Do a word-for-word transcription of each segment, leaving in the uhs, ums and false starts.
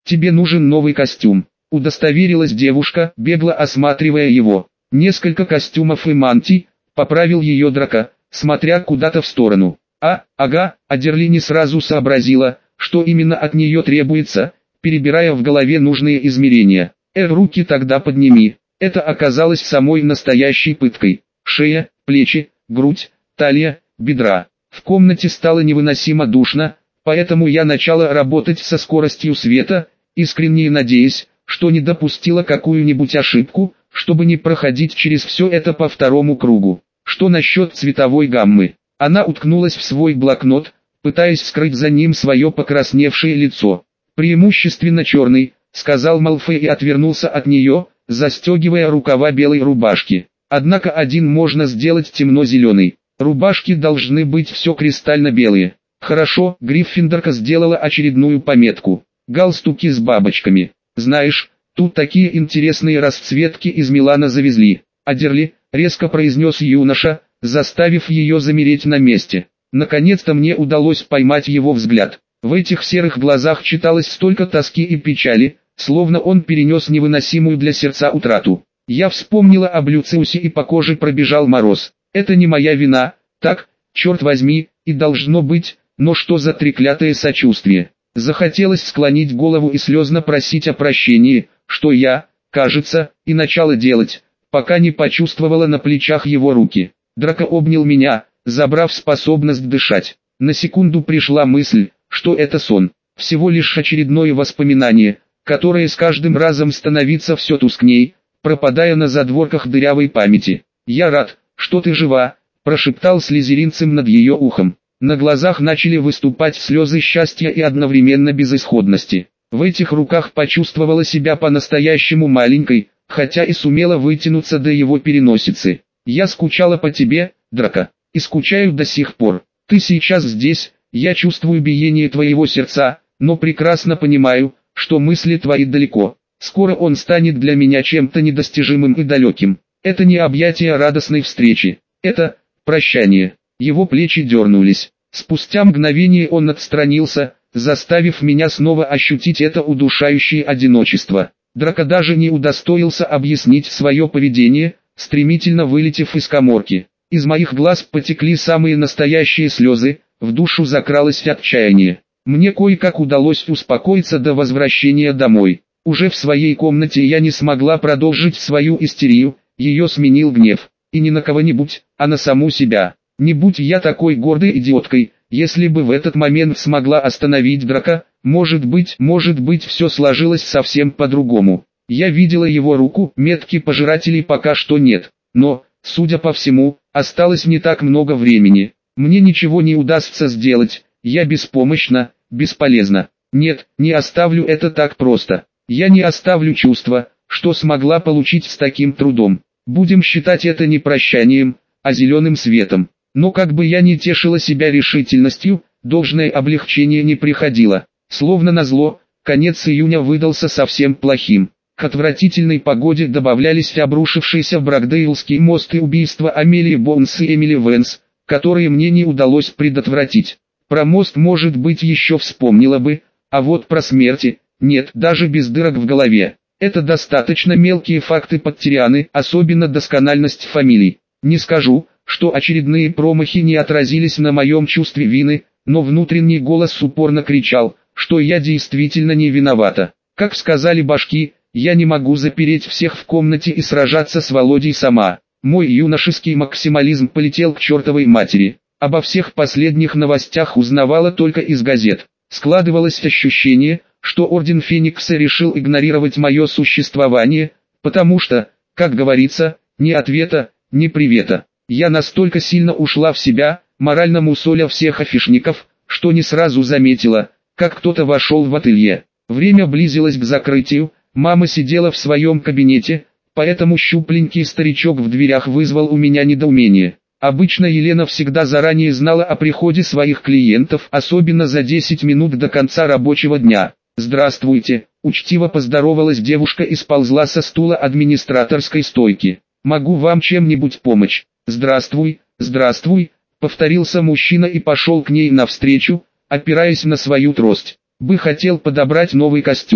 тебе нужен новый костюм», — удостоверилась девушка, бегло осматривая его. «Несколько костюмов и мантий», — поправил ее Драко, смотря куда-то в сторону. «А, ага», — Адерли не сразу сообразила, что именно от нее требуется, перебирая в голове нужные измерения. «Э, руки тогда подними». Это оказалось самой настоящей пыткой. Шея, плечи, грудь, талия, бедра. В комнате стало невыносимо душно, поэтому я начала работать со скоростью света, искренне надеясь, что не допустила какую-нибудь ошибку, чтобы не проходить через все это по второму кругу. Что насчет цветовой гаммы? Она уткнулась в свой блокнот, пытаясь скрыть за ним свое покрасневшее лицо. «Преимущественно черный», — сказал Малфой и отвернулся от нее, застегивая рукава белой рубашки. «Однако один можно сделать темно-зеленый. Рубашки должны быть все кристально белые». «Хорошо», — Гриффиндорка сделала очередную пометку. «Галстуки с бабочками. Знаешь, тут такие интересные расцветки из Милана завезли». «Адерли», — резко произнес юноша, заставив ее замереть на месте. Наконец-то мне удалось поймать его взгляд. В этих серых глазах читалось столько тоски и печали, словно он перенес невыносимую для сердца утрату. Я вспомнила об Люциусе и по коже пробежал мороз. Это не моя вина, так, черт возьми, и должно быть, но что за треклятое сочувствие. Захотелось склонить голову и слезно просить о прощении, что я, кажется, и начала делать, пока не почувствовала на плечах его руки. Драко обнял меня, забрав способность дышать. На секунду пришла мысль, что это сон, всего лишь очередное воспоминание, которое с каждым разом становится все тускней, пропадая на задворках дырявой памяти. «Я рад, что ты жива», – прошептал слизеринцем над ее ухом. На глазах начали выступать слезы счастья и одновременно безысходности. В этих руках почувствовала себя по-настоящему маленькой, хотя и сумела вытянуться до его переносицы. «Я скучала по тебе, Драко, и скучаю до сих пор. Ты сейчас здесь, я чувствую биение твоего сердца, но прекрасно понимаю, что мысли твои далеко. Скоро он станет для меня чем-то недостижимым и далеким. Это не объятие радостной встречи, это прощание». Его плечи дернулись. Спустя мгновение он отстранился, заставив меня снова ощутить это удушающее одиночество. Драко даже не удостоился объяснить свое поведение, стремительно вылетев из каморки. Из моих глаз потекли самые настоящие слезы, в душу закралось отчаяние. Мне кое-как удалось успокоиться до возвращения домой. Уже в своей комнате я не смогла продолжить свою истерию, ее сменил гнев. И не на кого-нибудь, а на саму себя. Не будь я такой гордой идиоткой, если бы в этот момент смогла остановить Драко, может быть, может быть все сложилось совсем по-другому. Я видела его руку, метки пожирателей пока что нет, но, судя по всему, осталось не так много времени. Мне ничего не удастся сделать, я беспомощна, бесполезна. Нет, не оставлю это так просто. Я не оставлю чувства, что смогла получить с таким трудом. Будем считать это не прощанием, а зеленым светом. Но как бы я ни тешила себя решительностью, должное облегчение не приходило. Словно назло, конец июня выдался совсем плохим. К отвратительной погоде добавлялись обрушившиеся Брокдейлский мост и убийства Амелии Боунс и Эмили Вэнс, которые мне не удалось предотвратить. Про мост, может быть, еще вспомнила бы, а вот про смерти, нет, даже без дырок в голове. Это достаточно мелкие факты Поттерианы, особенно доскональность фамилий. Не скажу, что очередные промахи не отразились на моем чувстве вины, но внутренний голос упорно кричал, что я действительно не виновата. Как сказали башки, я не могу запереть всех в комнате и сражаться с Володей сама. Мой юношеский максимализм полетел к чертовой матери. Обо всех последних новостях узнавала только из газет. Складывалось ощущение, что Орден Феникса решил игнорировать мое существование, потому что, как говорится, ни ответа, ни привета. Я настолько сильно ушла в себя, морально мусоля всех афишников, что не сразу заметила, как кто-то вошел в ателье. Время близилось к закрытию, мама сидела в своем кабинете, поэтому щупленький старичок в дверях вызвал у меня недоумение. Обычно Елена всегда заранее знала о приходе своих клиентов, особенно за десять минут до конца рабочего дня. «Здравствуйте», — учтиво поздоровалась девушка и сползла со стула администраторской стойки. «Могу вам чем-нибудь помочь?» «Здравствуй, здравствуй», — повторился мужчина и пошел к ней навстречу, опираясь на свою трость. «Бы хотел подобрать новый костюм».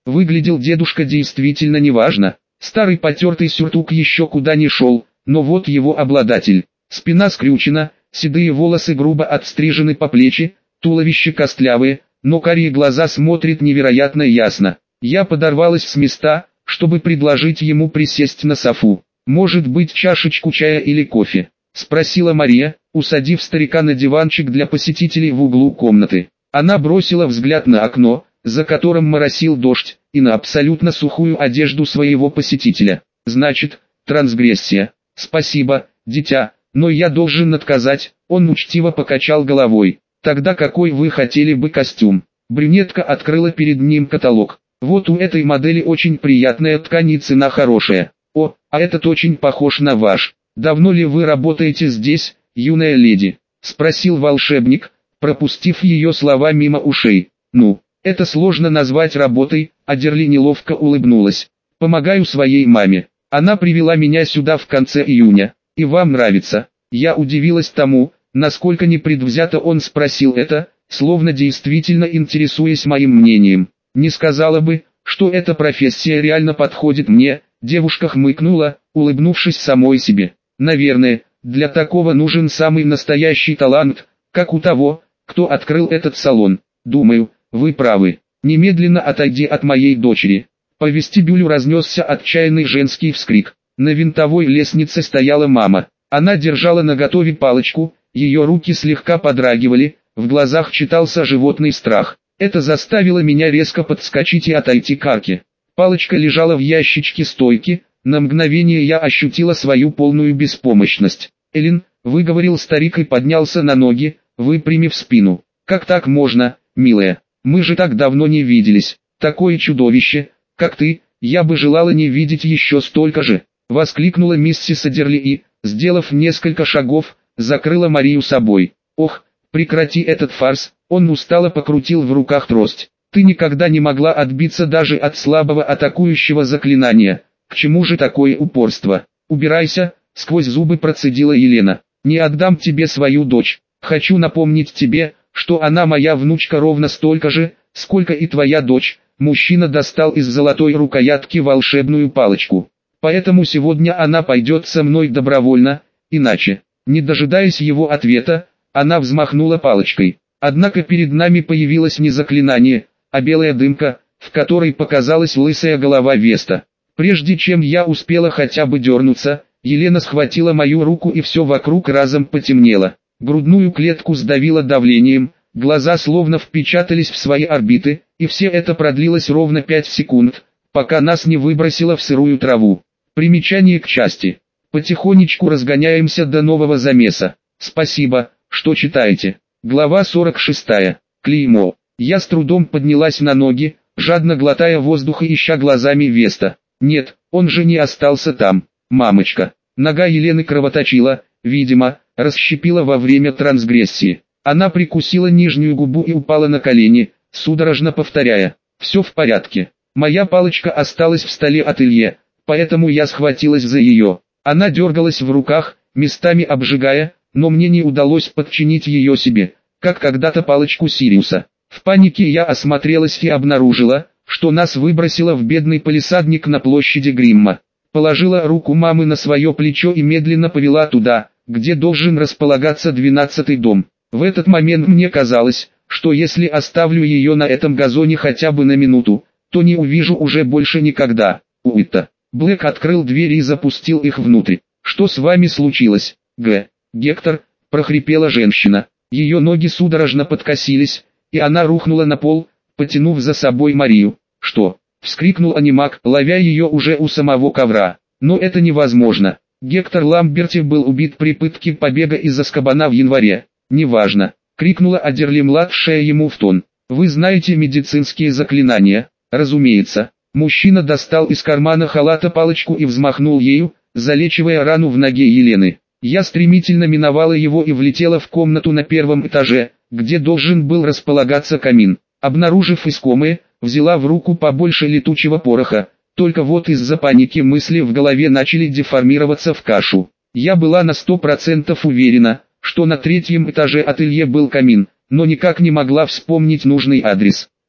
Выглядел дедушка действительно неважно. Старый потертый сюртук еще куда не шел, но вот его обладатель. Спина скрючена, седые волосы грубо отстрижены по плечи, туловище костлявое, но карие глаза смотрят невероятно ясно. Я подорвалась с места, чтобы предложить ему присесть на софу. «Может быть, чашечку чая или кофе?» – спросила Мария, усадив старика на диванчик для посетителей в углу комнаты. Она бросила взгляд на окно, за которым моросил дождь, и на абсолютно сухую одежду своего посетителя. «Значит, трансгрессия. Спасибо, дитя, но я должен отказать». Он учтиво покачал головой. «Тогда какой вы хотели бы костюм?» Брюнетка открыла перед ним каталог. «Вот у этой модели очень приятная ткань и цена хорошая. О, а этот очень похож на ваш. Давно ли вы работаете здесь, юная леди?» – спросил волшебник, пропустив ее слова мимо ушей. «Ну, это сложно назвать работой», – Адерли неловко улыбнулась. «Помогаю своей маме. Она привела меня сюда в конце июня. И вам нравится?» Я удивилась тому, насколько непредвзято он спросил это, словно действительно интересуясь моим мнением. «Не сказала бы, что эта профессия реально подходит мне», – девушка хмыкнула, улыбнувшись самой себе. «Наверное, для такого нужен самый настоящий талант, как у того, кто открыл этот салон. Думаю, вы правы. Немедленно отойди от моей дочери». По вестибюлю разнесся отчаянный женский вскрик. На винтовой лестнице стояла мама. Она держала наготове палочку, ее руки слегка подрагивали, в глазах читался животный страх. Это заставило меня резко подскочить и отойти к арке. Палочка лежала в ящичке стойки, на мгновение я ощутила свою полную беспомощность. «Эллен», — выговорил старик и поднялся на ноги, выпрямив спину. «Как так можно, милая? Мы же так давно не виделись. Такое чудовище, как ты, я бы желала не видеть еще столько же», — воскликнула миссис Адерли и, сделав несколько шагов, закрыла Марию собой. «Ох, прекрати этот фарс», — он устало покрутил в руках трость. «Ты никогда не могла отбиться даже от слабого атакующего заклинания. К чему же такое упорство? Убирайся», — сквозь зубы процедила Елена. «Не отдам тебе свою дочь. Хочу напомнить тебе, что она моя внучка ровно столько же, сколько и твоя дочь». Мужчина достал из золотой рукоятки волшебную палочку. «Поэтому сегодня она пойдет со мной добровольно, иначе». Не дожидаясь его ответа, она взмахнула палочкой. Однако перед нами появилось не заклинание, а белая дымка, в которой показалась лысая голова Веста. Прежде чем я успела хотя бы дернуться, Елена схватила мою руку и все вокруг разом потемнело. Грудную клетку сдавило давлением, глаза словно впечатались в свои орбиты, и все это продлилось ровно пять секунд, пока нас не выбросило в сырую траву. Примечание к части. Потихонечку разгоняемся до нового замеса. Спасибо, что читаете. Глава сорок шестая. Клеймо. Я с трудом поднялась на ноги, жадно глотая воздух и ища глазами Веста. Нет, он же не остался там. Мамочка. Нога Елены кровоточила, видимо, расщепила во время трансгрессии. Она прикусила нижнюю губу и упала на колени, судорожно повторяя: «Все в порядке». Моя палочка осталась в столе ателье, поэтому я схватилась за ее. Она дергалась в руках, местами обжигая, но мне не удалось подчинить ее себе, как когда-то палочку Сириуса. В панике я осмотрелась и обнаружила, что нас выбросило в бедный палисадник на площади Гримма. Положила руку мамы на свое плечо и медленно повела туда, где должен располагаться двенадцатый дом. В этот момент мне казалось, что если оставлю ее на этом газоне хотя бы на минуту, то не увижу уже больше никогда. Уита. Блэк открыл дверь и запустил их внутрь. «Что с вами случилось, Г. Гектор?» – прохрипела женщина. Ее ноги судорожно подкосились, и она рухнула на пол, потянув за собой Марию. «Что?» – вскрикнул анимак, ловя ее уже у самого ковра. «Но это невозможно. Гектор Ламберти был убит при пытке побега из Азкабана в январе». «Неважно», — крикнула Адерли-младшая ему в тон. «Вы знаете медицинские заклинания?» «Разумеется». Мужчина достал из кармана халата палочку и взмахнул ею, залечивая рану в ноге Елены. Я стремительно миновала его и влетела в комнату на первом этаже, где должен был располагаться камин. Обнаружив искомое, взяла в руку побольше летучего пороха, только вот из-за паники мысли в голове начали деформироваться в кашу. Я была на сто процентов уверена, что на третьем этаже ателье был камин, но никак не могла вспомнить нужный адрес.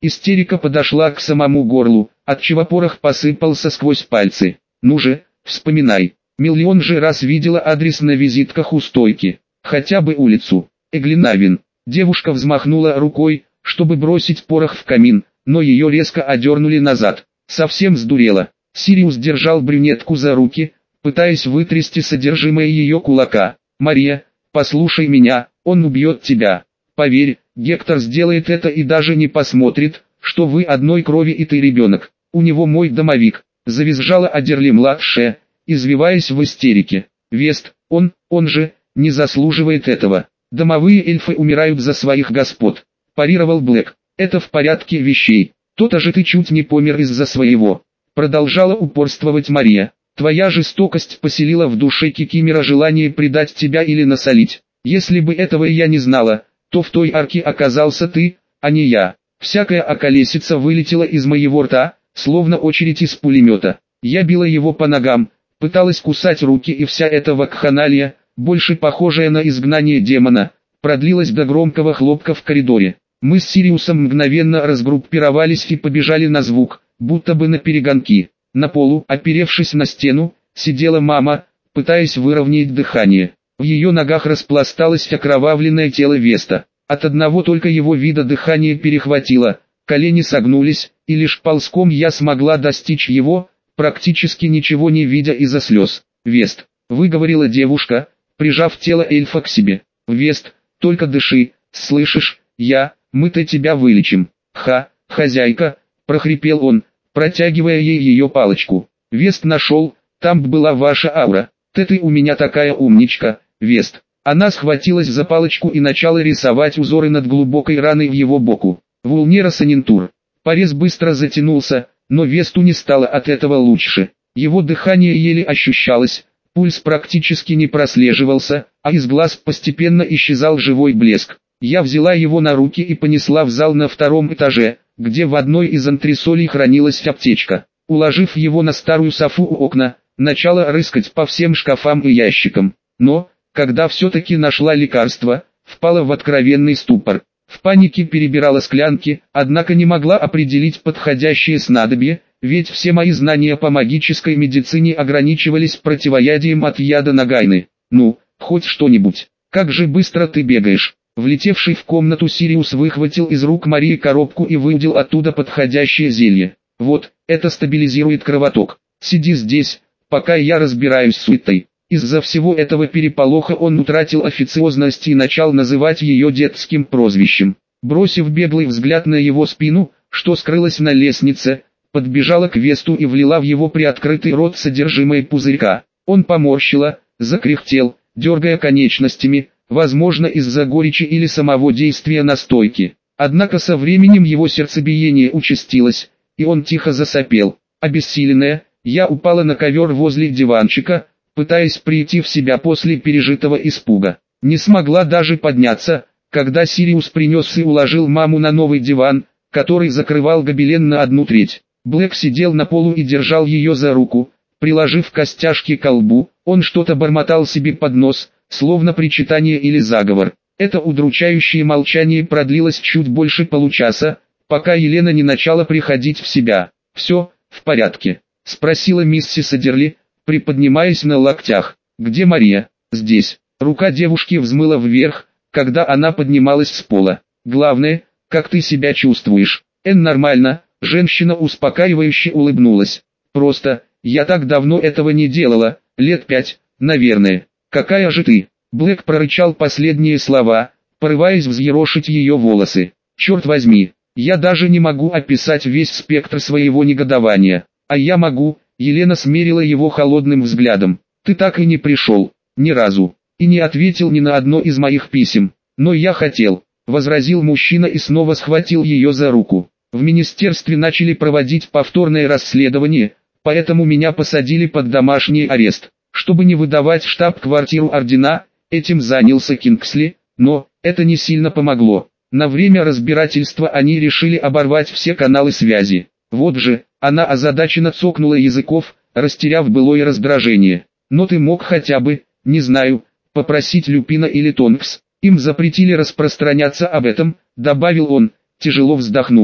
Истерика подошла к самому горлу, отчего порох посыпался сквозь пальцы. «Ну же, вспоминай. Миллион же раз видела адрес на визитках у стойки. Хотя бы улицу. Эглинавин». Девушка взмахнула рукой, чтобы бросить порох в камин, но ее резко одернули назад. Совсем сдурела. Сириус держал брюнетку за руки, пытаясь вытрясти содержимое ее кулака. «Мария, послушай меня, он убьет тебя. Поверь, Гектор сделает это и даже не посмотрит, что вы одной крови и ты ребенок. У него мой домовик», — завизжала Адерли-младшая, извиваясь в истерике. «Вест, он, он же, не заслуживает этого. Домовые эльфы умирают за своих господ», — парировал Блэк. «Это в порядке вещей. То-то же ты чуть не помер из-за своего», — продолжала упорствовать Мария. «Твоя жестокость поселила в душе Кикимора желание предать тебя или насолить. Если бы этого я не знала, то в той арке оказался ты, а не я». Всякая околесица вылетела из моего рта, словно очередь из пулемета. Я била его по ногам, пыталась кусать руки, и вся эта вакханалия, больше похожая на изгнание демона, продлилась до громкого хлопка в коридоре. Мы с Сириусом мгновенно разгруппировались и побежали на звук, будто бы на перегонки. На полу, оперевшись на стену, сидела мама, пытаясь выровнять дыхание. В ее ногах распласталось окровавленное тело Веста. От одного только его вида дыхание перехватило, колени согнулись, и лишь ползком я смогла достичь его, практически ничего не видя из-за слез. «Вест», — выговорила девушка, прижав тело эльфа к себе. «Вест, только дыши, слышишь, я, мы-то тебя вылечим». «Ха, хозяйка», — прохрипел он, протягивая ей ее палочку. «Вест нашел, там была ваша аура. Ты ты у меня такая умничка, Вест». Она схватилась за палочку и начала рисовать узоры над глубокой раной в его боку. Вулнера Санинтур. Порез быстро затянулся, но Весту не стало от этого лучше. Его дыхание еле ощущалось, пульс практически не прослеживался, а из глаз постепенно исчезал живой блеск. Я взяла его на руки и понесла в зал на втором этаже, где в одной из антресолей хранилась аптечка. Уложив его на старую софу у окна, начала рыскать по всем шкафам и ящикам. Но, когда все-таки нашла лекарство, впала в откровенный ступор. В панике перебирала склянки, однако не могла определить подходящее снадобье, ведь все мои знания по магической медицине ограничивались противоядием от яда нагайны. «Ну, хоть что-нибудь. Как же быстро ты бегаешь!» Влетевший в комнату Сириус выхватил из рук Марии коробку и выудил оттуда подходящее зелье. «Вот, это стабилизирует кровоток. Сиди здесь, пока я разбираюсь с суетой». Из-за всего этого переполоха он утратил официозность и начал называть ее детским прозвищем. Бросив беглый взгляд на его спину, что скрылась на лестнице, подбежала к Весту и влила в его приоткрытый рот содержимое пузырька. Он поморщила, закряхтел, дергая конечностями, возможно из-за горечи или самого действия настойки. Однако со временем его сердцебиение участилось, и он тихо засопел. Обессиленная, я упала на ковер возле диванчика, пытаясь прийти в себя после пережитого испуга. Не смогла даже подняться, когда Сириус принес и уложил маму на новый диван, который закрывал гобелен на одну треть. Блэк сидел на полу и держал ее за руку, приложив костяшки к лбу. Он что-то бормотал себе под нос, словно причитание или заговор. Это удручающее молчание продлилось чуть больше получаса, пока Елена не начала приходить в себя. «Все, в порядке?» — спросила миссис Адерли, приподнимаясь на локтях. «Где Мария?» «Здесь». Рука девушки взмыла вверх, когда она поднималась с пола. «Главное, как ты себя чувствуешь?» «Эн, нормально», — женщина успокаивающе улыбнулась. «Просто, я так давно этого не делала, лет пять, наверное». «Какая же ты?» Блэк прорычал последние слова, порываясь взъерошить ее волосы. «Черт возьми, я даже не могу описать весь спектр своего негодования». «А я могу». Елена смерила его холодным взглядом. «Ты так и не пришел, ни разу, и не ответил ни на одно из моих писем. Но я хотел», — возразил мужчина и снова схватил ее за руку. «В министерстве начали проводить повторное расследование, поэтому меня посадили под домашний арест. Чтобы не выдавать штаб-квартиру ордена, этим занялся Кингсли, но это не сильно помогло. На время разбирательства они решили оборвать все каналы связи. Вот же». Она озадаченно цокнула языков, растеряв былое раздражение. «Но ты мог хотя бы, не знаю, попросить Люпина или Тонкс. Им запретили распространяться об этом», — добавил он, тяжело вздохнув.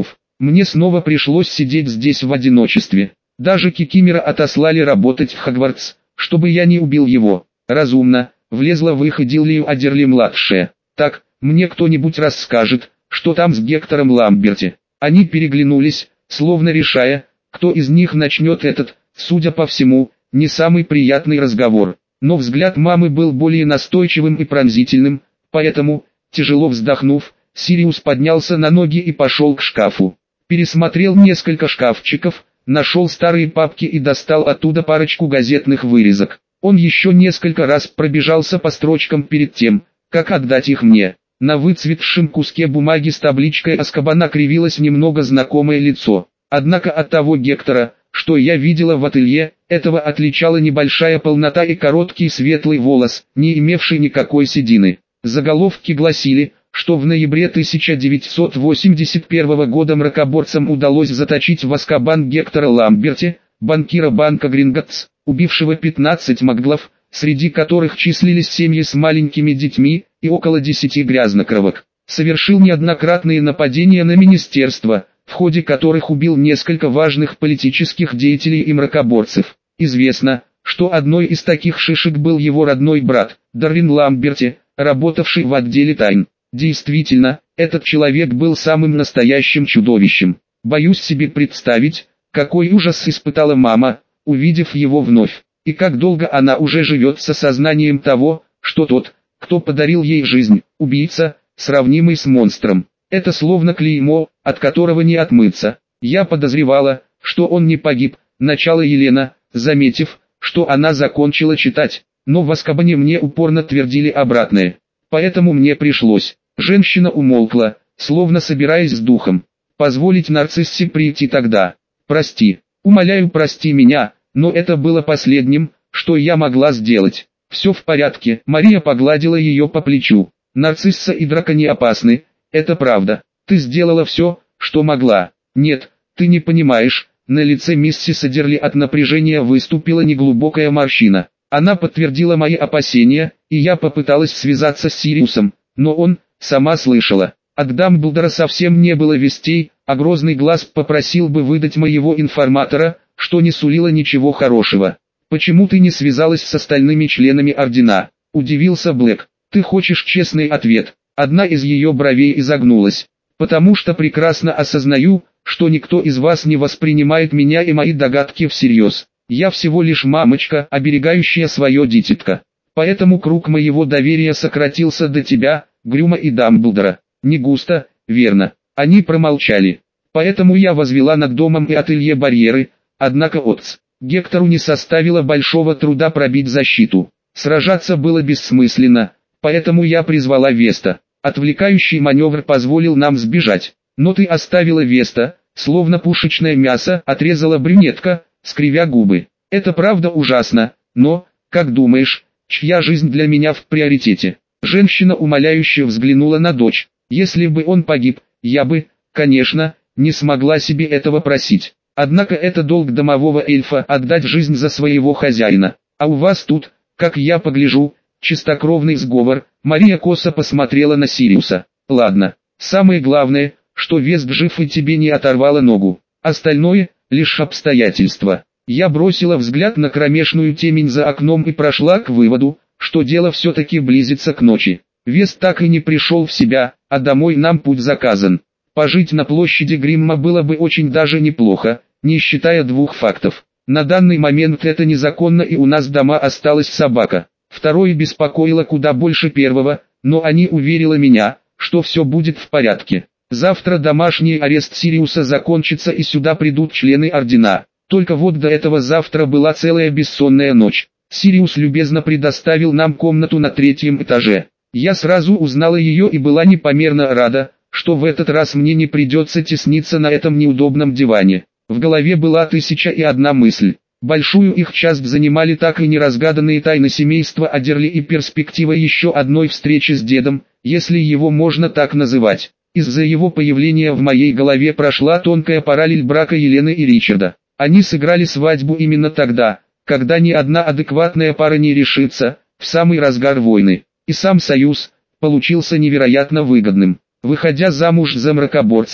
мне снова пришлось сидеть здесь в одиночестве. Даже Кикимора отослали работать в Хогвартс, чтобы я не убил его. Разумно, влезла в их идиллию Адерли-младшая. Так, мне кто-нибудь расскажет, что там с Гектором Ламберти. Они переглянулись, словно решая, кто из них начнет этот, судя по всему, не самый приятный разговор. Но взгляд мамы был более настойчивым и пронзительным, поэтому, тяжело вздохнув, Сириус поднялся на ноги и пошел к шкафу. Пересмотрел несколько шкафчиков, нашел старые папки и достал оттуда парочку газетных вырезок. Он еще несколько раз пробежался по строчкам перед тем, как отдать их мне. На выцветшем куске бумаги с табличкой Азкабана кривилось немного знакомое лицо. Однако от того Гектора, что я видела в ателье, этого отличала небольшая полнота и короткий светлый волос, не имевший никакой седины. Заголовки гласили, что в ноябре тысяча девятьсот восемьдесят первого года мракоборцам удалось заточить в Азкабан Гектора Ламберти, банкира банка Гринготтс, убившего пятнадцать маглов, среди которых числились семьи с маленькими детьми, и около десяти грязнокровок. Совершил неоднократные нападения на министерства, в ходе которых убил несколько важных политических деятелей и мракоборцев. Известно, что одной из таких шишек был его родной брат, Дарвин Ламберти, работавший в отделе тайн. Действительно, этот человек был самым настоящим чудовищем. Боюсь себе представить, какой ужас испытала мама, увидев его вновь, и как долго она уже живет с осознанием того, что тот, кто подарил ей жизнь, убийца, сравнимый с монстром. Это словно клеймо, от которого не отмыться. Я подозревала, что он не погиб, начала Елена, заметив, что она закончила читать, но в Азкабане мне упорно твердили обратное. Поэтому мне пришлось. Женщина умолкла, словно собираясь с духом. Позволить нарциссе прийти тогда. Прости, умоляю, прости меня, но это было последним, что я могла сделать. Все в порядке, Мария погладила ее по плечу. Нарцисса и Драко не опасны, это правда. Ты сделала все, что могла. Нет, ты не понимаешь, на лице миссис Адерли от напряжения выступила неглубокая морщина. Она подтвердила мои опасения, и я попыталась связаться с Сириусом, но он, сама слышала, от Дамблдора совсем не было вестей, а грозный глаз попросил бы выдать моего информатора, что не сулило ничего хорошего. «Почему ты не связалась с остальными членами Ордена?» – удивился Блэк. «Ты хочешь честный ответ?» Одна из ее бровей изогнулась. «Потому что прекрасно осознаю, что никто из вас не воспринимает меня и мои догадки всерьез. Я всего лишь мамочка, оберегающая свое дитятко. Поэтому круг моего доверия сократился до тебя, Грюма и Дамблдора. Не густо, верно?» Они промолчали. «Поэтому я возвела над домом и ателье барьеры, однако отц Гектору не составило большого труда пробить защиту. Сражаться было бессмысленно, поэтому я призвала Веста. Отвлекающий маневр позволил нам сбежать. Но ты оставила Веста, словно пушечное мясо, отрезала брюнетка, скривя губы. Это правда ужасно, но, как думаешь, чья жизнь для меня в приоритете?» Женщина умоляюще взглянула на дочь. «Если бы он погиб, я бы, конечно, не смогла себе этого просить. Однако это долг домового эльфа отдать жизнь за своего хозяина. А у вас тут, как я погляжу, чистокровный сговор». Мария косо посмотрела на Сириуса. «Ладно, самое главное, что Вест жив и тебе не оторвало ногу. Остальное – лишь обстоятельства». Я бросила взгляд на кромешную темень за окном и прошла к выводу, что дело все-таки близится к ночи. Вест так и не пришел в себя, а домой нам путь заказан. Пожить на площади Гримма было бы очень даже неплохо, не считая двух фактов. На данный момент это незаконно, и у нас дома осталась собака. Второе беспокоило куда больше первого, но они уверила меня, что все будет в порядке. Завтра домашний арест Сириуса закончится и сюда придут члены Ордена. Только вот до этого завтра была целая бессонная ночь. Сириус любезно предоставил нам комнату на третьем этаже. Я сразу узнала ее и была непомерно рада, что в этот раз мне не придется тесниться на этом неудобном диване. В голове была тысяча и одна мысль. Большую их часть занимали так и неразгаданные тайны семейства Адерли и перспектива еще одной встречи с дедом, если его можно так называть. Из-за его появления в моей голове прошла тонкая параллель брака Елены и Ричарда. Они сыграли свадьбу именно тогда, когда ни одна адекватная пара не решится, в самый разгар войны. И сам союз получился невероятно выгодным. Выходя замуж за мракоборца,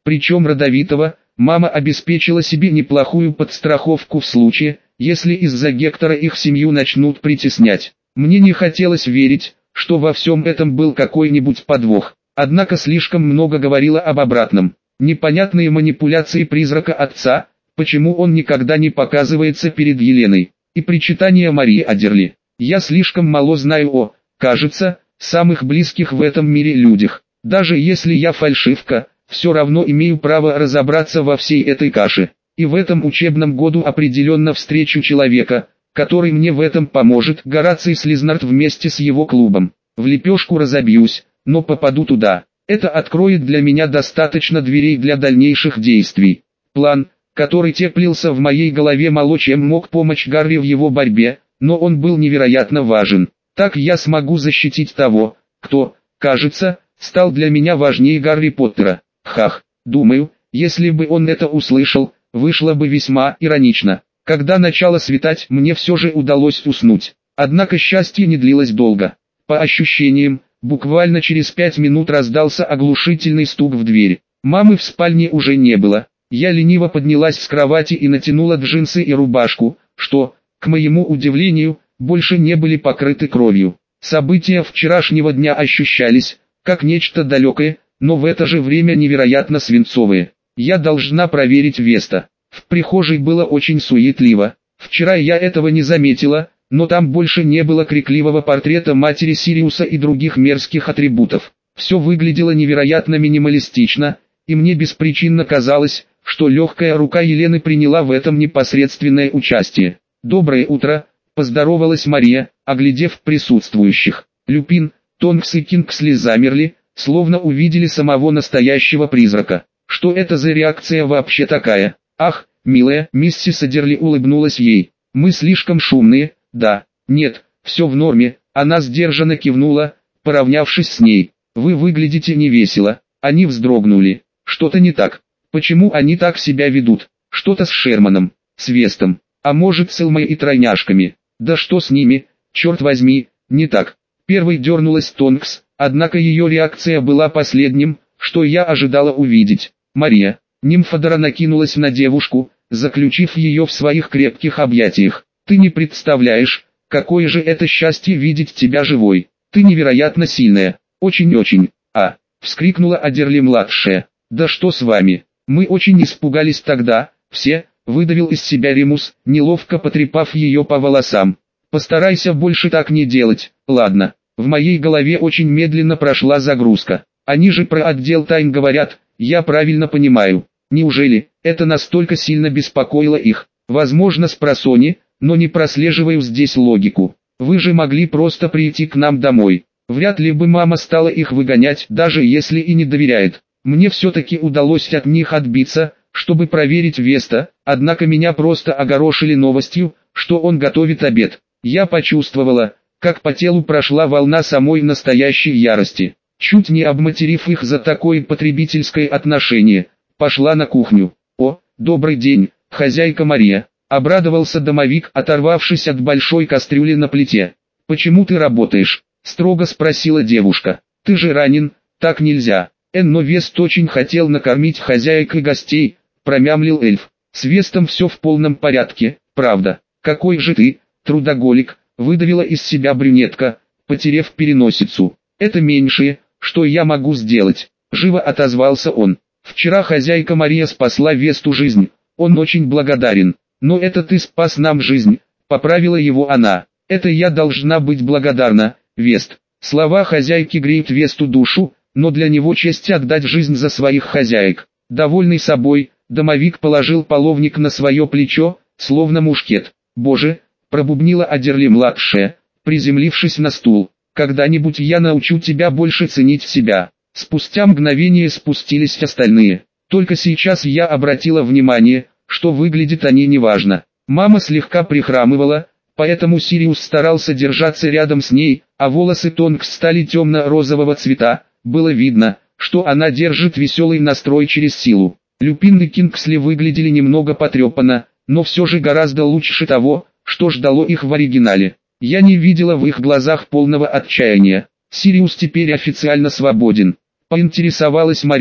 причем родовитого. Мама обеспечила себе неплохую подстраховку в случае, если из-за Гектора их семью начнут притеснять. Мне не хотелось верить, что во всем этом был какой-нибудь подвох. Однако слишком много говорило об обратном. Непонятные манипуляции призрака отца, почему он никогда не показывается перед Еленой, и причитания Марии Адерли. Я слишком мало знаю о, кажется, самых близких в этом мире людях. Даже если я фальшивка, все равно имею право разобраться во всей этой каше. И в этом учебном году определенно встречу человека, который мне в этом поможет. Гораций Слизнард вместе с его клубом. В лепешку разобьюсь, но попаду туда. Это откроет для меня достаточно дверей для дальнейших действий. План, который теплился в моей голове, мало чем мог помочь Гарри в его борьбе, но он был невероятно важен. Так я смогу защитить того, кто, кажется, стал для меня важнее Гарри Поттера. Хах, думаю, если бы он это услышал, вышло бы весьма иронично. Когда начало светать, мне все же удалось уснуть. Однако счастье не длилось долго. По ощущениям, буквально через пять минут раздался оглушительный стук в дверь. Мамы в спальне уже не было. Я лениво поднялась с кровати и натянула джинсы и рубашку, что, к моему удивлению, больше не были покрыты кровью. События вчерашнего дня ощущались, как нечто далекое, но в это же время невероятно свинцовое. Я должна проверить Веста. В прихожей было очень суетливо. Вчера я этого не заметила, но там больше не было крикливого портрета матери Сириуса и других мерзких атрибутов. Все выглядело невероятно минималистично, и мне беспричинно казалось, что легкая рука Елены приняла в этом непосредственное участие. «Доброе утро», — поздоровалась Мария, оглядев присутствующих. Люпин, Тонкс и Кингсли замерли, словно увидели самого настоящего призрака. Что это за реакция вообще такая? Ах, милая, миссис Адерли улыбнулась ей. Мы слишком шумные, да, нет, все в норме, она сдержанно кивнула, поравнявшись с ней. Вы выглядите невесело. Они вздрогнули. Что-то не так. Почему они так себя ведут? Что-то с Шерманом, с Вестом, а может с Элмой и тройняшками. Да что с ними, черт возьми, не так. Первой дернулась Тонкс, однако ее реакция была последним, что я ожидала увидеть. Мария, Нимфодора накинулась на девушку, заключив ее в своих крепких объятиях. Ты не представляешь, какое же это счастье видеть тебя живой. Ты невероятно сильная, очень-очень. А, вскрикнула Адерли-младшая. Да что с вами? Мы очень испугались тогда, все, выдавил из себя Ремус, неловко потрепав ее по волосам. Постарайся больше так не делать, ладно. В моей голове очень медленно прошла загрузка. Они же про отдел тайн говорят, я правильно понимаю. Неужели это настолько сильно беспокоило их? Возможно, спросони, но не прослеживаю здесь логику. Вы же могли просто прийти к нам домой. Вряд ли бы мама стала их выгонять, даже если и не доверяет. Мне все-таки удалось от них отбиться, чтобы проверить Веста, однако меня просто огорошили новостью, что он готовит обед. Я почувствовала, как по телу прошла волна самой настоящей ярости. Чуть не обматерив их за такое потребительское отношение, пошла на кухню. «О, добрый день, хозяйка Мария», — обрадовался домовик, оторвавшись от большой кастрюли на плите. «Почему ты работаешь?» — строго спросила девушка. «Ты же ранен, так нельзя». «Энно Вест очень хотел накормить хозяек и гостей», — промямлил эльф. «С Вестом все в полном порядке, правда. Какой же ты, трудоголик», — выдавила из себя брюнетка, потерев переносицу. «Это меньшее, что я могу сделать», — живо отозвался он. «Вчера хозяйка Мария спасла Весту жизнь, он очень благодарен. Но это ты спас нам жизнь», — поправила его она. «Это я должна быть благодарна, Вест». Слова хозяйки греют Весту душу, но для него честь отдать жизнь за своих хозяек. Довольный собой, домовик положил половник на свое плечо, словно мушкет. «Боже», — пробубнила Адерли-младшая, приземлившись на стул, «когда-нибудь я научу тебя больше ценить себя». Спустя мгновение спустились остальные. Только сейчас я обратила внимание, что выглядят они неважно. Мама слегка прихрамывала, поэтому Сириус старался держаться рядом с ней, а волосы Тонкс стали темно-розового цвета. Было видно, что она держит веселый настрой через силу. Люпин и Кингсли выглядели немного потрепанно, но все же гораздо лучше того, что ждало их в оригинале. Я не видела в их глазах полного отчаяния. Сириус теперь официально свободен. Поинтересовалась Мария,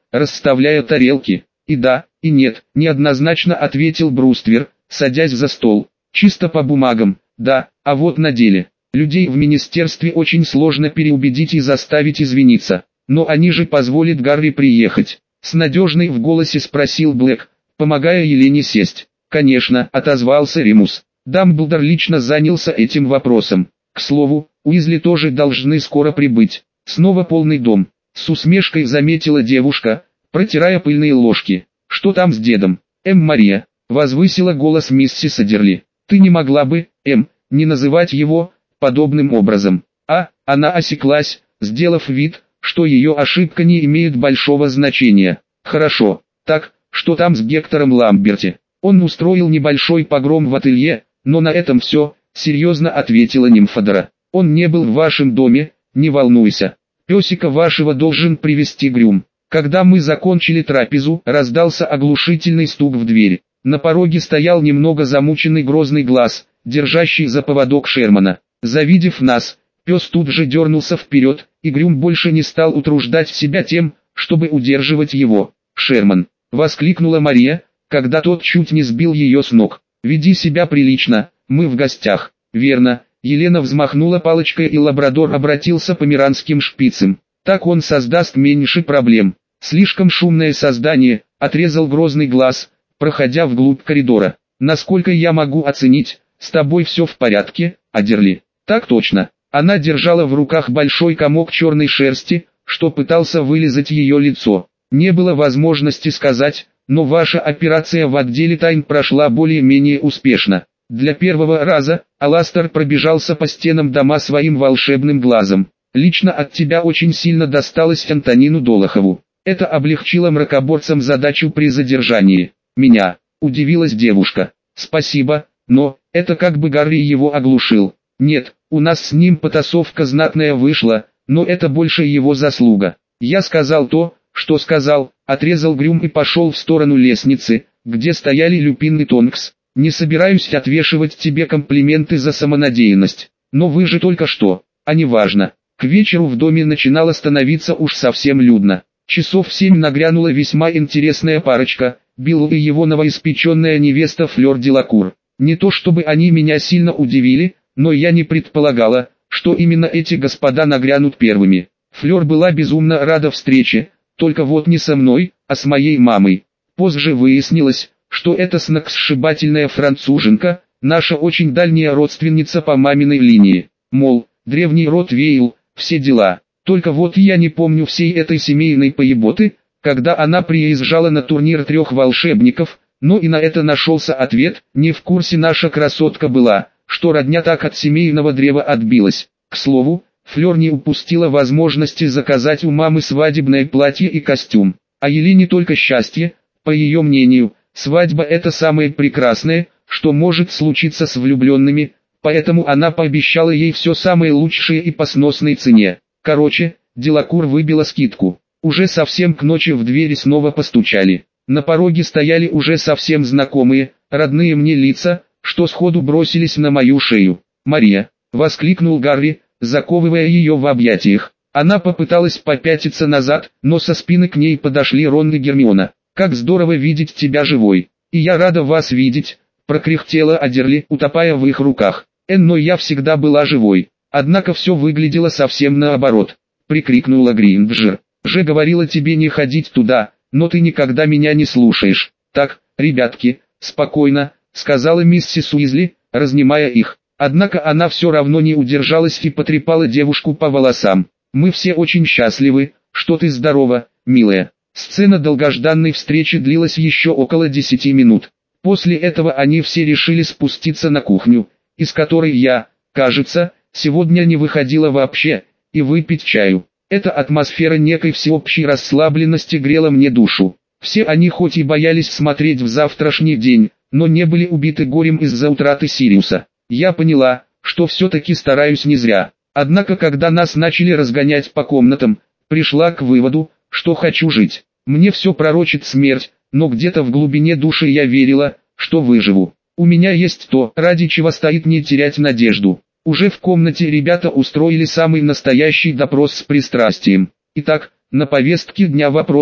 расставляя тарелки. «И да, и нет», — неоднозначно ответил Бруствер, садясь за стол. «Чисто по бумагам, да, а вот на деле. Людей в министерстве очень сложно переубедить и заставить извиниться. Но они же позволят Гарри приехать». С надежной в голосе спросил Блэк, помогая Елене сесть. «Конечно», — отозвался Ремус. «Дамблдор лично занялся этим вопросом. К слову, Уизли тоже должны скоро прибыть. Снова полный дом», — с усмешкой заметила девушка, протирая пыльные ложки. «Что там с дедом?» «Эм, Мария», — возвысила голос миссис Адерли. «Ты не могла бы, Эм, не называть его подобным образом». А, она осеклась, сделав вид, что ее ошибка не имеет большого значения. «Хорошо, так, что там с Гектором Ламберти?» «Он устроил небольшой погром в ателье, но на этом все», — серьезно ответила Нимфодора. «Он не был в вашем доме, не волнуйся. Песика вашего должен привести Грюм». Когда мы закончили трапезу, раздался оглушительный стук в дверь. На пороге стоял немного замученный Грозный Глаз, держащий за поводок Шермана. Завидев нас, пес тут же дернулся вперед, и Грюм больше не стал утруждать себя тем, чтобы удерживать его. «Шерман!» — воскликнула Мария, когда тот чуть не сбил ее с ног. «Веди себя прилично, мы в гостях». «Верно», — Елена взмахнула палочкой, и лабрадор обратился по миранским шпицам. «Так он создаст меньше проблем». «Слишком шумное создание», — отрезал Грозный Глаз, проходя вглубь коридора. «Насколько я могу оценить, с тобой все в порядке, Адерли?» «Так точно». Она держала в руках большой комок черной шерсти, что пытался вылизать ее лицо. «Не было возможности сказать, но ваша операция в отделе тайн прошла более-менее успешно. Для первого раза Аластер пробежался по стенам дома своим волшебным глазом. Лично от тебя очень сильно досталось Антонину Долохову. Это облегчило мракоборцам задачу при задержании. Меня», — удивилась девушка. «Спасибо, но это как бы Гарри его оглушил». «Нет, у нас с ним потасовка знатная вышла, но это больше его заслуга. Я сказал то, что сказал», — отрезал Грюм и пошел в сторону лестницы, где стояли Люпин и Тонкс. «Не собираюсь отвешивать тебе комплименты за самонадеянность, но вы же только что, а не важно». К вечеру в доме начинало становиться уж совсем людно. Часов в семь нагрянула весьма интересная парочка, Билл и его новоиспеченная невеста Флёр Делакур. Не то чтобы они меня сильно удивили, но я не предполагала, что именно эти господа нагрянут первыми. Флёр была безумно рада встрече, только вот не со мной, а с моей мамой. Позже выяснилось, что эта сногсшибательная француженка, наша очень дальняя родственница по маминой линии. Мол, древний род Вейл, все дела. Только вот я не помню всей этой семейной поеботы, когда она приезжала на турнир трех волшебников, но и на это нашелся ответ: не в курсе наша красотка была, что родня так от семейного древа отбилась. К слову, Флёр не упустила возможности заказать у мамы свадебное платье и костюм. А Елене только счастье, по ее мнению, свадьба это самое прекрасное, что может случиться с влюбленными, поэтому она пообещала ей все самое лучшее и по сносной цене. Короче, Делакур выбила скидку. Уже совсем к ночи в двери снова постучали. На пороге стояли уже совсем знакомые, родные мне лица, что сходу бросились на мою шею. «Мария!» — воскликнул Гарри, заковывая ее в объятиях. Она попыталась попятиться назад, но со спины к ней подошли Рон и Гермиона. «Как здорово видеть тебя живой! И я рада вас видеть!» — прокряхтела Адерли, утопая в их руках. «Эн, но я всегда была живой!» Однако все выглядело совсем наоборот. Прикрикнула Гринджер. «Же говорила тебе не ходить туда, но ты никогда меня не слушаешь». «Так, ребятки, спокойно», — сказала миссис Уизли, разнимая их. Однако она все равно не удержалась и потрепала девушку по волосам. «Мы все очень счастливы, что ты здорова, милая». Сцена долгожданной встречи длилась еще около десяти минут. После этого они все решили спуститься на кухню, из которой я, кажется, сегодня не выходила вообще, и выпить чаю. Эта атмосфера некой всеобщей расслабленности грела мне душу. Все они хоть и боялись смотреть в завтрашний день, но не были убиты горем из-за утраты Сириуса. Я поняла, что все-таки стараюсь не зря. Однако когда нас начали разгонять по комнатам, пришла к выводу, что хочу жить. Мне все пророчит смерть, но где-то в глубине души я верила, что выживу. У меня есть то, ради чего стоит не терять надежду. Уже в комнате ребята устроили самый настоящий допрос с пристрастием. Итак, на повестке дня вопрос,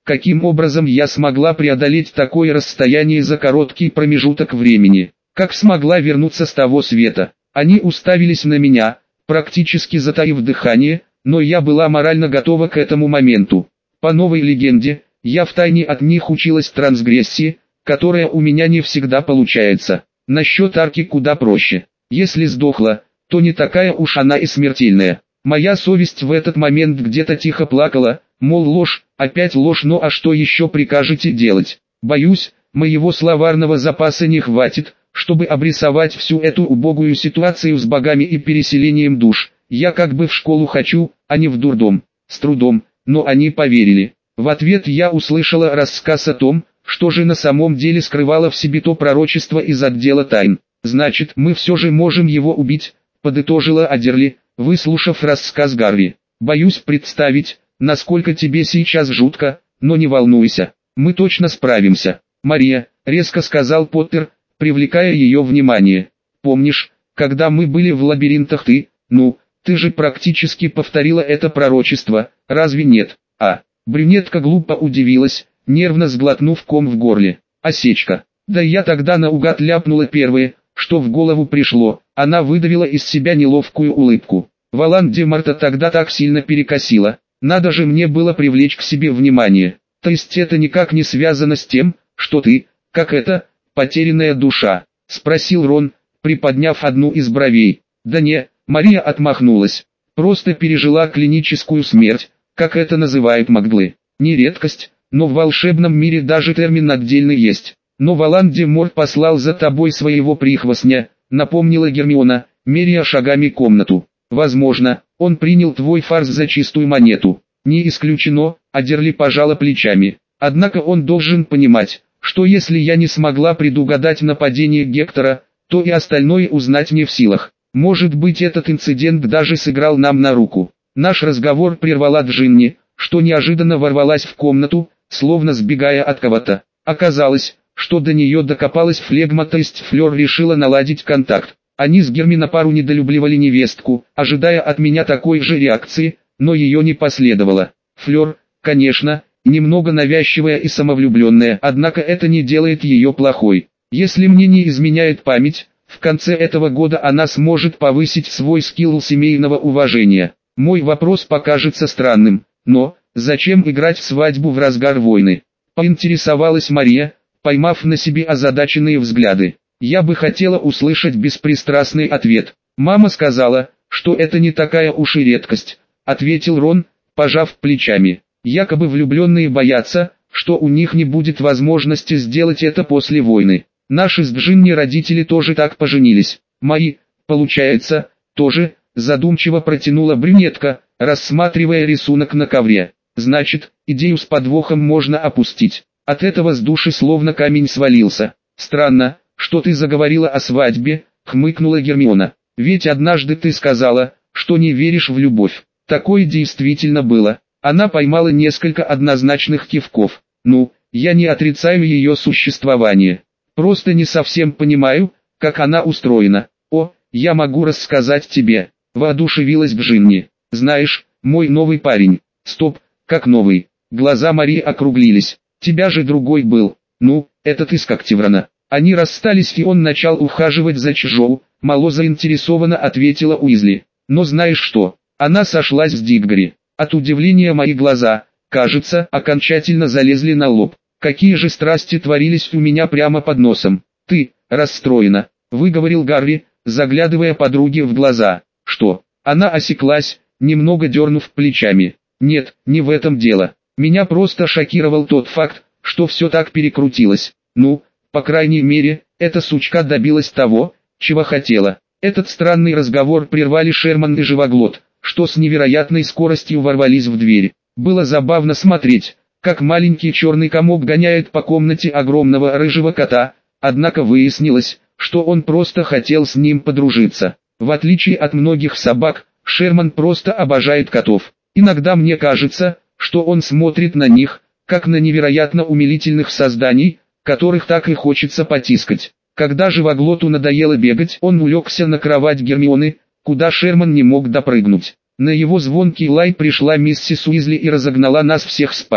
каким образом я смогла преодолеть такое расстояние за короткий промежуток времени, как смогла вернуться с того света. Они уставились на меня, практически затаив дыхание, но я была морально готова к этому моменту. По новой легенде, я втайне от них училась трансгрессии, которая у меня не всегда получается. Насчет арки куда проще. Если сдохла, то не такая уж она и смертельная. Моя совесть в этот момент где-то тихо плакала, мол, ложь, опять ложь, ну а что еще прикажете делать? Боюсь, моего словарного запаса не хватит, чтобы обрисовать всю эту убогую ситуацию с богами и переселением душ. Я как бы в школу хочу, а не в дурдом. С трудом, но они поверили. В ответ я услышала рассказ о том, что же на самом деле скрывало в себе то пророчество из отдела тайн. «Значит, мы все же можем его убить», — подытожила Адерли, выслушав рассказ Гарри. «Боюсь представить, насколько тебе сейчас жутко, но не волнуйся, мы точно справимся». «Мария», — резко сказал Поттер, привлекая ее внимание. «Помнишь, когда мы были в лабиринтах ты, ну, ты же практически повторила это пророчество, разве нет?» «А». Брюнетка глупо удивилась, нервно сглотнув ком в горле. «Осечка. Да я тогда наугад ляпнула первое, что в голову пришло». Она выдавила из себя неловкую улыбку. Волан-де-Морта тогда так сильно перекосила. Надо же мне было привлечь к себе внимание. То есть это никак не связано с тем, что ты, как это, потерянная душа? Спросил Рон, приподняв одну из бровей. Да не, Мария отмахнулась. Просто пережила клиническую смерть, как это называют маглы. Не редкость, но в волшебном мире даже термин отдельный есть. Но Волан-де-Морт послал за тобой своего прихвостня, напомнила Гермиона, меряя шагами комнату. Возможно, он принял твой фарс за чистую монету. Не исключено, Адерли пожала плечами. Однако он должен понимать, что если я не смогла предугадать нападение Гектора, то и остальное узнать не в силах. Может быть, этот инцидент даже сыграл нам на руку. Наш разговор прервала Джинни, что неожиданно ворвалась в комнату, словно сбегая от кого-то. Оказалось, что до нее докопалась флегма, то есть Флёр решила наладить контакт. Они с Герми на пару недолюбливали невестку, ожидая от меня такой же реакции, но ее не последовало. Флёр, конечно, немного навязчивая и самовлюбленная, однако это не делает ее плохой. Если мне не изменяет память, в конце этого года она сможет повысить свой скилл семейного уважения. Мой вопрос покажется странным, но зачем играть в свадьбу в разгар войны? Поинтересовалась Мария, поймав на себе озадаченные взгляды. Я бы хотела услышать беспристрастный ответ. Мама сказала, что это не такая уж и редкость, ответил Рон, пожав плечами. Якобы влюбленные боятся, что у них не будет возможности сделать это после войны. Наши с Джинни родители тоже так поженились. Мои, получается, тоже, задумчиво протянула брюнетка, рассматривая рисунок на ковре. Значит, идею с подвохом можно опустить. От этого с души словно камень свалился. Странно, что ты заговорила о свадьбе, хмыкнула Гермиона. Ведь однажды ты сказала, что не веришь в любовь. Такое действительно было. Она поймала несколько однозначных кивков. Ну, я не отрицаю ее существование. Просто не совсем понимаю, как она устроена. О, я могу рассказать тебе. Воодушевилась Джинни. Знаешь, мой новый парень. Стоп, как новый? Глаза Марии округлились. Тебя же другой был. Ну, этот из Когтеврана. Они расстались, и он начал ухаживать за Чжоу, мало заинтересованно ответила Уизли. Но знаешь что? Она сошлась с Диггори. От удивления мои глаза, кажется, окончательно залезли на лоб. Какие же страсти творились у меня прямо под носом. Ты, расстроена, выговорил Гарри, заглядывая подруге в глаза. Что? Она осеклась, немного дернув плечами. Нет, не в этом дело. Меня просто шокировал тот факт, что все так перекрутилось. Ну, по крайней мере, эта сучка добилась того, чего хотела. Этот странный разговор прервали Шерман и Живоглот, что с невероятной скоростью ворвались в дверь. Было забавно смотреть, как маленький черный комок гоняет по комнате огромного рыжего кота, однако выяснилось, что он просто хотел с ним подружиться. В отличие от многих собак, Шерман просто обожает котов. Иногда мне кажется, что он смотрит на них, как на невероятно умилительных созданий, которых так и хочется потискать. Когда Живоглоту надоело бегать, он улегся на кровать Гермионы, куда Шерман не мог допрыгнуть. На его звонкий лай пришла миссис Уизли и разогнала нас всех спать.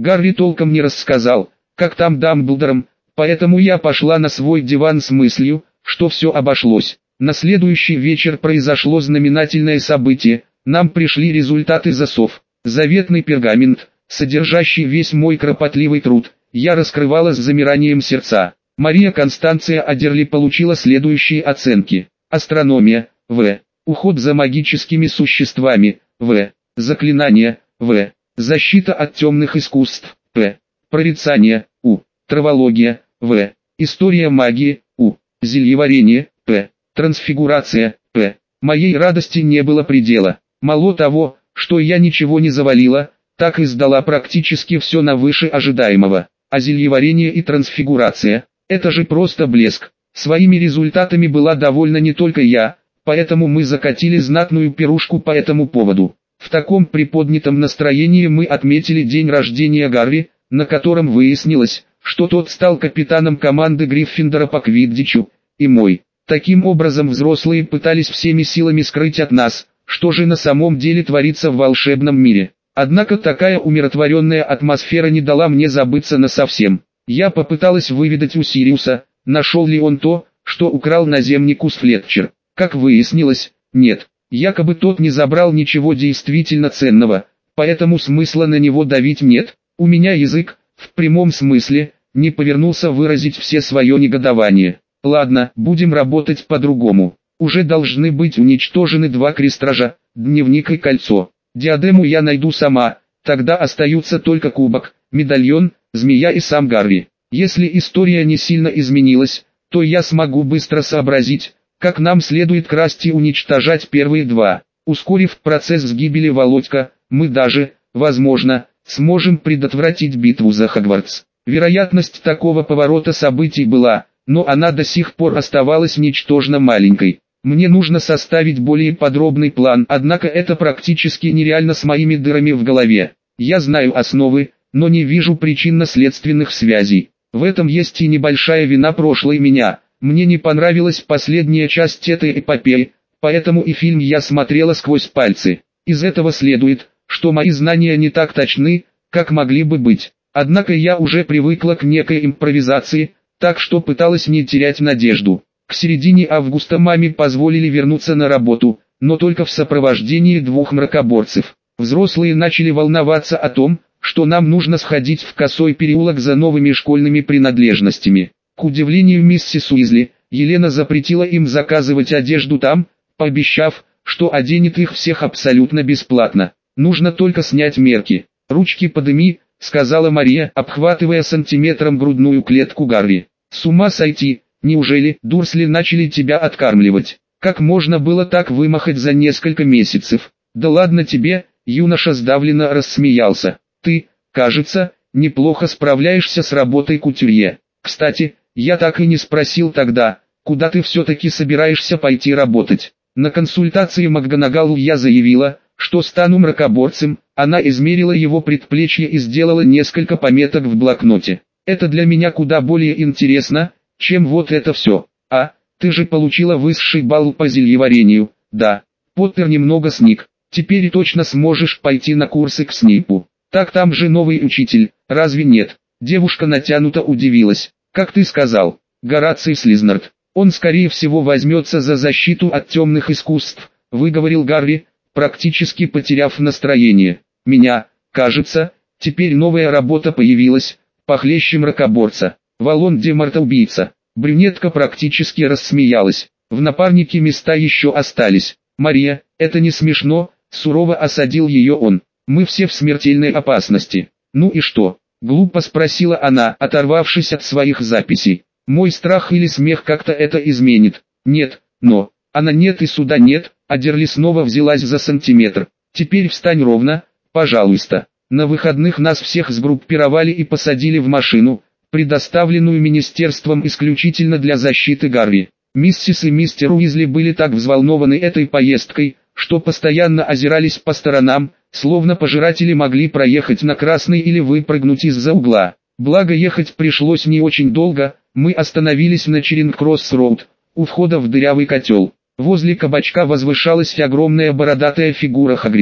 Гарри толком не рассказал, как там Дамблдором, поэтому я пошла на свой диван с мыслью, что все обошлось. На следующий вечер произошло знаменательное событие, нам пришли результаты засов. Заветный пергамент, содержащий весь мой кропотливый труд, я раскрывала с замиранием сердца. Мария Констанция Адерли получила следующие оценки. Астрономия, В. Уход за магическими существами, В. Заклинания, В. Защита от темных искусств, П. Прорицание, У. Травология, В. История магии, У. Зельеварение, П. Трансфигурация, П. Моей радости не было предела. Мало того, что я ничего не завалила, так и сдала практически все на выше ожидаемого. А зельеварение и трансфигурация – это же просто блеск. Своими результатами была довольна не только я, поэтому мы закатили знатную пирушку по этому поводу. В таком приподнятом настроении мы отметили день рождения Гарри, на котором выяснилось, что тот стал капитаном команды Гриффиндора по квиддичу, и мой. Таким образом взрослые пытались всеми силами скрыть от нас, что же на самом деле творится в волшебном мире. Однако такая умиротворенная атмосфера не дала мне забыться насовсем. Я попыталась выведать у Сириуса, нашел ли он то, что украл наземникус Флетчер. Как выяснилось, нет. Якобы тот не забрал ничего действительно ценного, поэтому смысла на него давить нет. У меня язык, в прямом смысле, не повернулся выразить все свое негодование. Ладно, будем работать по-другому. Уже должны быть уничтожены два крестража, дневник и кольцо. Диадему я найду сама, тогда остаются только кубок, медальон, змея и сам Гарри. Если история не сильно изменилась, то я смогу быстро сообразить, как нам следует красть и уничтожать первые два. Ускорив процесс с гибели Володька, мы даже, возможно, сможем предотвратить битву за Хогвартс. Вероятность такого поворота событий была, но она до сих пор оставалась ничтожно маленькой. Мне нужно составить более подробный план, однако это практически нереально с моими дырами в голове. Я знаю основы, но не вижу причинно-следственных связей. В этом есть и небольшая вина прошлой меня. Мне не понравилась последняя часть этой эпопеи, поэтому и фильм я смотрела сквозь пальцы. Из этого следует, что мои знания не так точны, как могли бы быть. Однако я уже привыкла к некой импровизации, так что пыталась не терять надежду. К середине августа маме позволили вернуться на работу, но только в сопровождении двух мракоборцев. Взрослые начали волноваться о том, что нам нужно сходить в Косой переулок за новыми школьными принадлежностями. К удивлению миссис Уизли, Елена запретила им заказывать одежду там, пообещав, что оденет их всех абсолютно бесплатно. Нужно только снять мерки. «Ручки подыми», — сказала Мария, обхватывая сантиметром грудную клетку Гарри. «С ума сойти, неужели Дурсли начали тебя откармливать? Как можно было так вымахать за несколько месяцев?» «Да ладно тебе», — юноша сдавленно рассмеялся. «Ты, кажется, неплохо справляешься с работой кутюрье. Кстати, я так и не спросил тогда, куда ты все-таки собираешься пойти работать?» На консультации МакГонагалл я заявила, что стану мракоборцем. Она измерила его предплечье и сделала несколько пометок в блокноте. «Это для меня куда более интересно, чем вот это все. А, ты же получила высший балл по зельеварению». «Да». Поттер немного сник. «Теперь точно сможешь пойти на курсы к Снейпу. Так там же новый учитель, разве нет?» Девушка натянуто удивилась. «Как ты сказал, Гораций Слизнард. Он скорее всего возьмется за защиту от темных искусств», выговорил Гарри, практически потеряв настроение. «Меня, кажется, теперь новая работа появилась, похлеще мракоборца. Валон де Марта-убийца». Брюнетка практически рассмеялась. В напарнике места еще остались. «Мария, это не смешно», сурово осадил ее он. «Мы все в смертельной опасности». «Ну и что?» Глупо спросила она, оторвавшись от своих записей. «Мой страх или смех как-то это изменит?» «Нет, но...» «Она нет и суда нет», Адерли снова взялась за сантиметр. «Теперь встань ровно, пожалуйста». На выходных нас всех сгруппировали и посадили в машину, предоставленную министерством исключительно для защиты Гарри. Миссис и мистер Уизли были так взволнованы этой поездкой, что постоянно озирались по сторонам, словно пожиратели могли проехать на красный или выпрыгнуть из-за угла. Благо ехать пришлось не очень долго, мы остановились на Черинг-Кросс-Роуд, у входа в дырявый котел. Возле кабачка возвышалась огромная бородатая фигура Хагрида.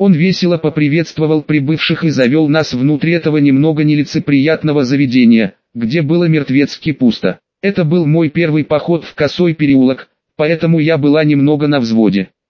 Он весело поприветствовал прибывших и завел нас внутрь этого немного нелицеприятного заведения, где было мертвецки пусто. Это был мой первый поход в Косой переулок, поэтому я была немного на взводе.